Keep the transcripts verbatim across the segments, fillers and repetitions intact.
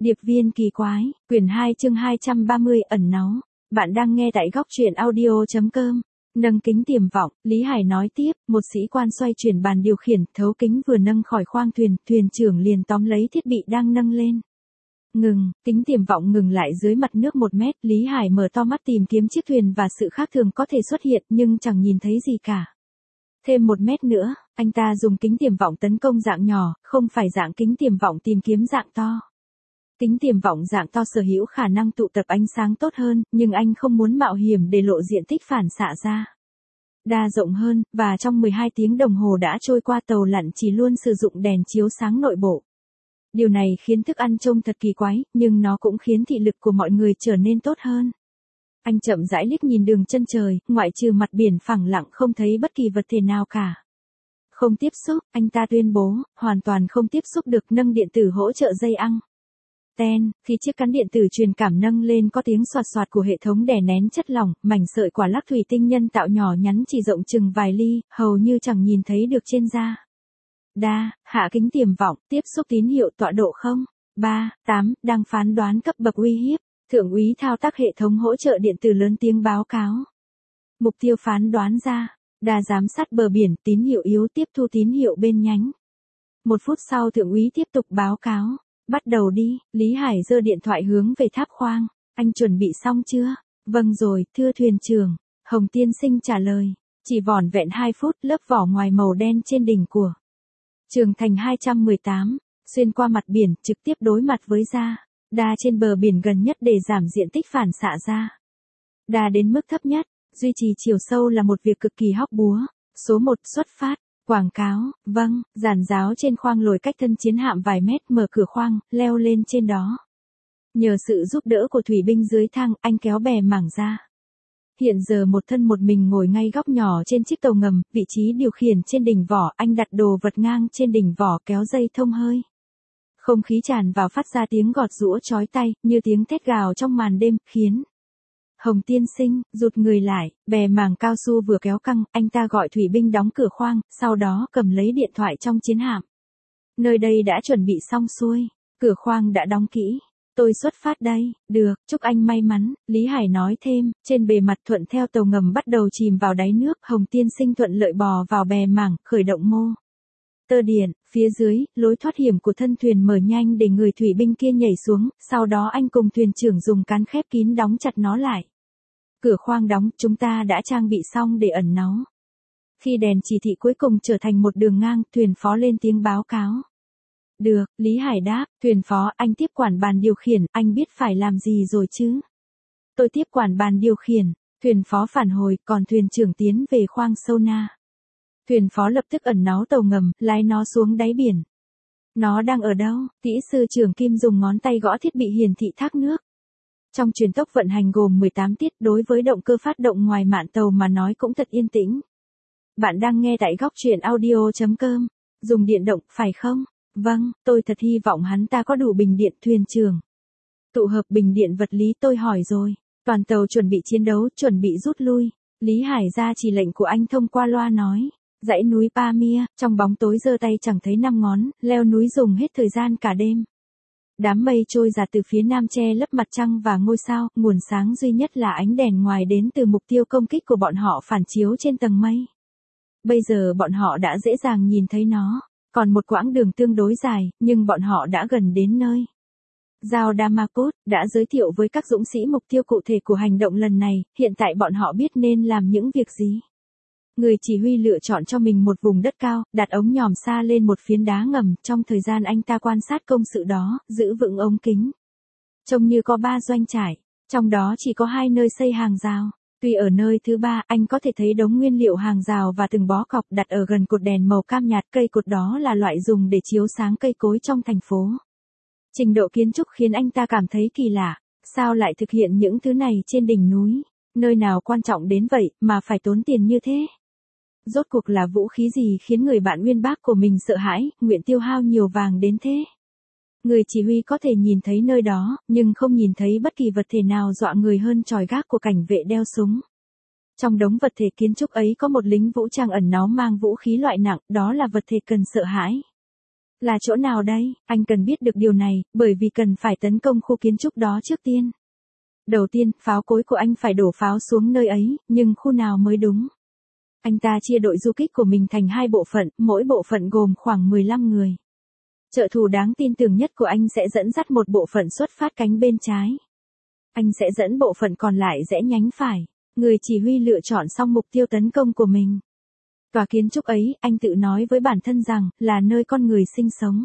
Điệp viên kỳ quái, quyển hai chương hai trăm ba mươi ẩn náu. Bạn đang nghe tại góc truyện audio.com. Nâng kính tiềm vọng, Lý Hải nói tiếp, một sĩ quan xoay chuyển bàn điều khiển, thấu kính vừa nâng khỏi khoang thuyền, thuyền trưởng liền tóm lấy thiết bị đang nâng lên. Ngừng, kính tiềm vọng ngừng lại dưới mặt nước một mét, Lý Hải mở to mắt tìm kiếm chiếc thuyền và sự khác thường có thể xuất hiện nhưng chẳng nhìn thấy gì cả. Thêm một mét nữa, anh ta dùng kính tiềm vọng tấn công dạng nhỏ, không phải dạng kính tiềm vọng tìm kiếm dạng to. Kính tiềm vọng dạng to sở hữu khả năng tụ tập ánh sáng tốt hơn, nhưng anh không muốn mạo hiểm để lộ diện tích phản xạ ra. Đa rộng hơn, và trong mười hai tiếng đồng hồ đã trôi qua tàu lặn chỉ luôn sử dụng đèn chiếu sáng nội bộ. Điều này khiến thức ăn trông thật kỳ quái, nhưng nó cũng khiến thị lực của mọi người trở nên tốt hơn. Anh chậm rãi liếc nhìn đường chân trời, ngoại trừ mặt biển phẳng lặng không thấy bất kỳ vật thể nào cả. Không tiếp xúc, anh ta tuyên bố, hoàn toàn không tiếp xúc được nâng điện tử hỗ trợ dây ăng. Ten, khi chiếc cán điện tử truyền cảm nâng lên có tiếng xoạt xoạt của hệ thống đè nén chất lỏng, mảnh sợi quả lắc thủy tinh nhân tạo nhỏ nhắn chỉ rộng chừng vài ly, hầu như chẳng nhìn thấy được trên da. Đa, hạ kính tiềm vọng, tiếp xúc tín hiệu tọa độ không. ba, tám, đang phán đoán cấp bậc uy hiếp. Thượng úy thao tác hệ thống hỗ trợ điện tử lớn tiếng báo cáo. Mục tiêu phán đoán ra. Đa giám sát bờ biển, tín hiệu yếu tiếp thu tín hiệu bên nhánh. Một phút sau thượng úy tiếp tục báo cáo. Bắt đầu đi, Lý Hải giơ điện thoại hướng về tháp khoang. Anh chuẩn bị xong chưa? Vâng rồi, thưa thuyền trưởng. Hồng tiên sinh trả lời. Chỉ vỏn vẹn hai phút, lớp vỏ ngoài màu đen trên đỉnh của Trường Thành hai trăm mười tám, xuyên qua mặt biển, trực tiếp đối mặt với da. Đa trên bờ biển gần nhất để giảm diện tích phản xạ ra. Đa đến mức thấp nhất, duy trì chiều sâu là một việc cực kỳ hóc búa. Số một, xuất phát. Quảng cáo, vâng, giàn giáo trên khoang lồi cách thân chiến hạm vài mét, mở cửa khoang, leo lên trên đó. Nhờ sự giúp đỡ của thủy binh dưới thang, anh kéo bè mảng ra. Hiện giờ một thân một mình ngồi ngay góc nhỏ trên chiếc tàu ngầm, vị trí điều khiển trên đỉnh vỏ, anh đặt đồ vật ngang trên đỉnh vỏ kéo dây thông hơi. Không khí tràn vào phát ra tiếng gọt giũa chói tai, như tiếng thét gào trong màn đêm, khiến Hồng tiên sinh, rụt người lại, bè mảng cao su vừa kéo căng, anh ta gọi thủy binh đóng cửa khoang, sau đó cầm lấy điện thoại trong chiến hạm. Nơi đây đã chuẩn bị xong xuôi, cửa khoang đã đóng kỹ. Tôi xuất phát đây, được, chúc anh may mắn, Lý Hải nói thêm, trên bề mặt thuận theo tàu ngầm bắt đầu chìm vào đáy nước, Hồng tiên sinh thuận lợi bò vào bè mảng, khởi động mô tơ điện, phía dưới, lối thoát hiểm của thân thuyền mở nhanh để người thủy binh kia nhảy xuống, sau đó anh cùng thuyền trưởng dùng cán khép kín đóng chặt nó lại. Cửa khoang đóng, chúng ta đã trang bị xong để ẩn náu. Khi đèn chỉ thị cuối cùng trở thành một đường ngang, thuyền phó lên tiếng báo cáo. Được, Lý Hải đáp, thuyền phó, anh tiếp quản bàn điều khiển, anh biết phải làm gì rồi chứ? Tôi tiếp quản bàn điều khiển, thuyền phó phản hồi, còn thuyền trưởng tiến về khoang sonar. Thuyền phó lập tức ẩn náu tàu ngầm, lái nó xuống đáy biển. Nó đang ở đâu? Kỹ sư trưởng Kim dùng ngón tay gõ thiết bị hiển thị thác nước. Trong truyền tốc vận hành gồm mười tám tiết, đối với động cơ phát động ngoài mạn tàu mà nói cũng thật yên tĩnh. Bạn đang nghe tại góc truyện audio.com. Dùng điện động, phải không? Vâng, tôi thật hy vọng hắn ta có đủ bình điện, thuyền trưởng. Tụ hợp bình điện vật lý tôi hỏi rồi. Toàn tàu chuẩn bị chiến đấu, chuẩn bị rút lui. Lý Hải ra chỉ lệnh của anh thông qua loa nói. Dãy núi Pamir, trong bóng tối giơ tay chẳng thấy năm ngón, leo núi dùng hết thời gian cả đêm. Đám mây trôi giạt từ phía nam che lấp mặt trăng và ngôi sao, nguồn sáng duy nhất là ánh đèn ngoài đến từ mục tiêu công kích của bọn họ phản chiếu trên tầng mây. Bây giờ bọn họ đã dễ dàng nhìn thấy nó, còn một quãng đường tương đối dài, nhưng bọn họ đã gần đến nơi. Giao Damakut đã giới thiệu với các dũng sĩ mục tiêu cụ thể của hành động lần này, hiện tại bọn họ biết nên làm những việc gì. Người chỉ huy lựa chọn cho mình một vùng đất cao, đặt ống nhòm xa lên một phiến đá ngầm, trong thời gian anh ta quan sát công sự đó, giữ vững ống kính. Trông như có ba doanh trại, trong đó chỉ có hai nơi xây hàng rào. Tuy ở nơi thứ ba, anh có thể thấy đống nguyên liệu hàng rào và từng bó cọc đặt ở gần cột đèn màu cam nhạt, cây cột đó là loại dùng để chiếu sáng cây cối trong thành phố. Trình độ kiến trúc khiến anh ta cảm thấy kỳ lạ, sao lại thực hiện những thứ này trên đỉnh núi, nơi nào quan trọng đến vậy mà phải tốn tiền như thế? Rốt cuộc là vũ khí gì khiến người bạn uyên bác của mình sợ hãi, nguyện tiêu hao nhiều vàng đến thế? Người chỉ huy có thể nhìn thấy nơi đó, nhưng không nhìn thấy bất kỳ vật thể nào dọa người hơn chòi gác của cảnh vệ đeo súng. Trong đống vật thể kiến trúc ấy có một lính vũ trang ẩn náu mang vũ khí loại nặng, đó là vật thể cần sợ hãi. Là chỗ nào đây? Anh cần biết được điều này, bởi vì cần phải tấn công khu kiến trúc đó trước tiên. Đầu tiên, pháo cối của anh phải đổ pháo xuống nơi ấy, nhưng khu nào mới đúng? Anh ta chia đội du kích của mình thành hai bộ phận, mỗi bộ phận gồm khoảng mười lăm người. Trợ thủ đáng tin tưởng nhất của anh sẽ dẫn dắt một bộ phận xuất phát cánh bên trái. Anh sẽ dẫn bộ phận còn lại rẽ nhánh phải. Người chỉ huy lựa chọn xong mục tiêu tấn công của mình. Tòa kiến trúc ấy, anh tự nói với bản thân rằng, là nơi con người sinh sống.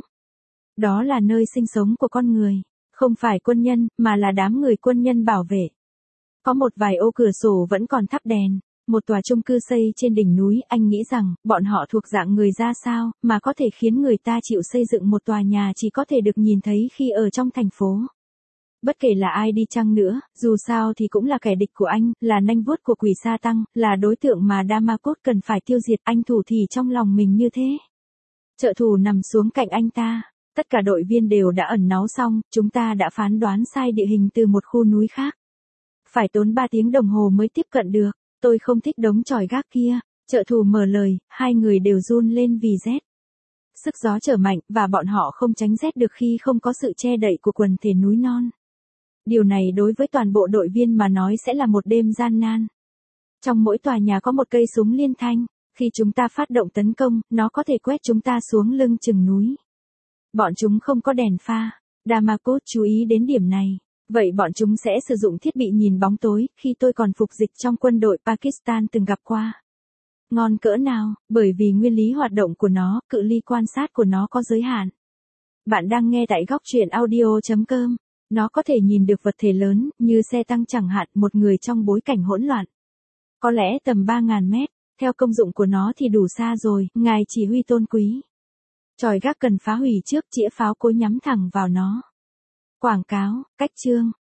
Đó là nơi sinh sống của con người, không phải quân nhân, mà là đám người quân nhân bảo vệ. Có một vài ô cửa sổ vẫn còn thắp đèn. Một tòa chung cư xây trên đỉnh núi, anh nghĩ rằng, bọn họ thuộc dạng người ra sao, mà có thể khiến người ta chịu xây dựng một tòa nhà chỉ có thể được nhìn thấy khi ở trong thành phố. Bất kể là ai đi chăng nữa, dù sao thì cũng là kẻ địch của anh, là nanh vuốt của quỷ sa tăng, là đối tượng mà Damakos cần phải tiêu diệt. Anh thủ thỉ trong lòng mình như thế. Trợ thủ nằm xuống cạnh anh ta. Tất cả đội viên đều đã ẩn náu xong, chúng ta đã phán đoán sai địa hình từ một khu núi khác. Phải tốn ba tiếng đồng hồ mới tiếp cận được. Tôi không thích đống chòi gác kia. Trợ thủ mở lời, hai người đều run lên vì rét. Sức gió trở mạnh, và bọn họ không tránh rét được khi không có sự che đậy của quần thể núi non. Điều này đối với toàn bộ đội viên mà nói sẽ là một đêm gian nan. Trong mỗi tòa nhà có một cây súng liên thanh. Khi chúng ta phát động tấn công, nó có thể quét chúng ta xuống lưng chừng núi. Bọn chúng không có đèn pha. Damakos chú ý đến điểm này. Vậy bọn chúng sẽ sử dụng thiết bị nhìn bóng tối, khi tôi còn phục dịch trong quân đội Pakistan từng gặp qua. Ngon cỡ nào, bởi vì nguyên lý hoạt động của nó, cự ly quan sát của nó có giới hạn. Bạn đang nghe tại góc truyện audio chấm com. Nó có thể nhìn được vật thể lớn, như xe tăng chẳng hạn, một người trong bối cảnh hỗn loạn. Có lẽ tầm ba nghìn mét, theo công dụng của nó thì đủ xa rồi, ngài chỉ huy tôn quý. Chòi gác cần phá hủy trước, chĩa pháo cối nhắm thẳng vào nó. Quảng cáo, cách chương,